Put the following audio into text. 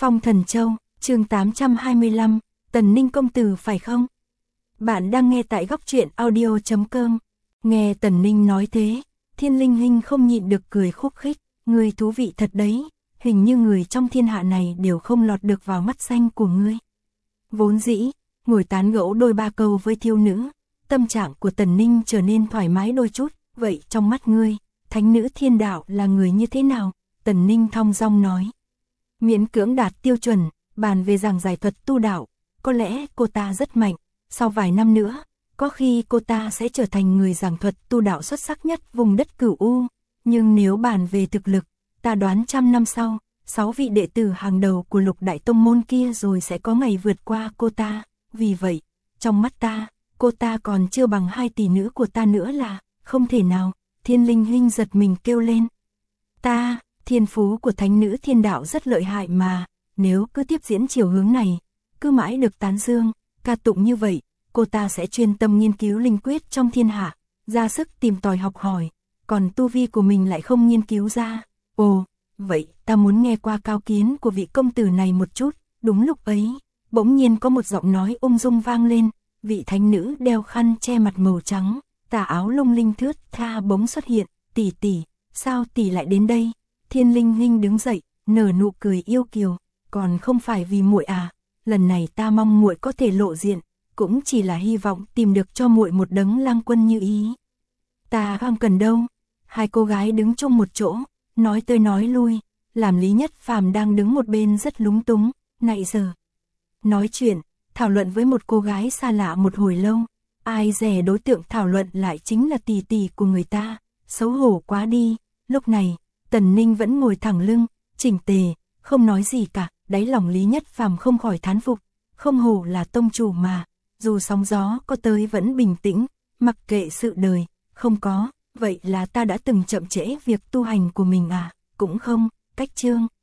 Phong Thần Châu, chương 825, Tần Ninh công tử phải không? Bạn đang nghe tại góc truyện audio.com. Nghe Tần Ninh nói thế, Thiên Linh Hinh không nhịn được cười khúc khích, ngươi thú vị thật đấy, hình như người trong thiên hạ này đều không lọt được vào mắt xanh của ngươi. Vốn dĩ, ngồi tán gẫu đôi ba câu với thiếu nữ, tâm trạng của Tần Ninh trở nên thoải mái đôi chút, vậy trong mắt ngươi, thánh nữ thiên đạo là người như thế nào? Tần Ninh thong dong nói. Miễn cưỡng đạt tiêu chuẩn, bàn về giảng giải thuật tu đạo, có lẽ cô ta rất mạnh, sau vài năm nữa, có khi cô ta sẽ trở thành người giảng thuật tu đạo xuất sắc nhất vùng đất Cửu U, nhưng nếu bàn về thực lực, ta đoán 100 năm sau, 6 vị đệ tử hàng đầu của Lục Đại Tông môn kia rồi sẽ có ngày vượt qua cô ta, vì vậy, trong mắt ta, cô ta còn chưa bằng 2 tỷ nữ của ta nữa là, không thể nào. Thiên Linh Hinh giật mình kêu lên. Thiên phú của thánh nữ thiên đạo rất lợi hại mà, nếu cứ tiếp diễn chiều hướng này, cứ mãi được tán dương, ca tụng như vậy, cô ta sẽ chuyên tâm nghiên cứu linh quyết trong thiên hạ, ra sức tìm tòi học hỏi, còn tu vi của mình lại không nghiên cứu ra. Ồ, vậy ta muốn nghe qua cao kiến của vị công tử này một chút. Đúng lúc ấy, bỗng nhiên có một giọng nói ung dung vang lên, vị thánh nữ đeo khăn che mặt màu trắng, tà áo lung linh thướt tha bỗng xuất hiện. Tỷ tỷ, sao tỷ lại đến đây? Thiên Linh Hinh đứng dậy, nở nụ cười yêu kiều, còn không phải vì muội à, lần này ta mong muội có thể lộ diện, cũng chỉ là hy vọng tìm được cho muội một đấng lang quân như ý. Ta không cần đâu. Hai cô gái đứng chung một chỗ, nói tới nói lui, làm Lý Nhất Phàm đang đứng một bên rất lúng túng, nãy giờ nói chuyện, thảo luận với một cô gái xa lạ một hồi lâu, ai dè đối tượng thảo luận lại chính là tỷ tỷ của người ta, xấu hổ quá đi. Lúc này, Tần Ninh vẫn ngồi thẳng lưng, chỉnh tề, không nói gì cả, đáy lòng Lý Nhất Phàm không khỏi thán phục, không hổ là tông chủ mà, dù sóng gió có tới vẫn bình tĩnh, mặc kệ sự đời, không có, vậy là ta đã từng chậm trễ việc tu hành của mình à, cũng không, cách chương,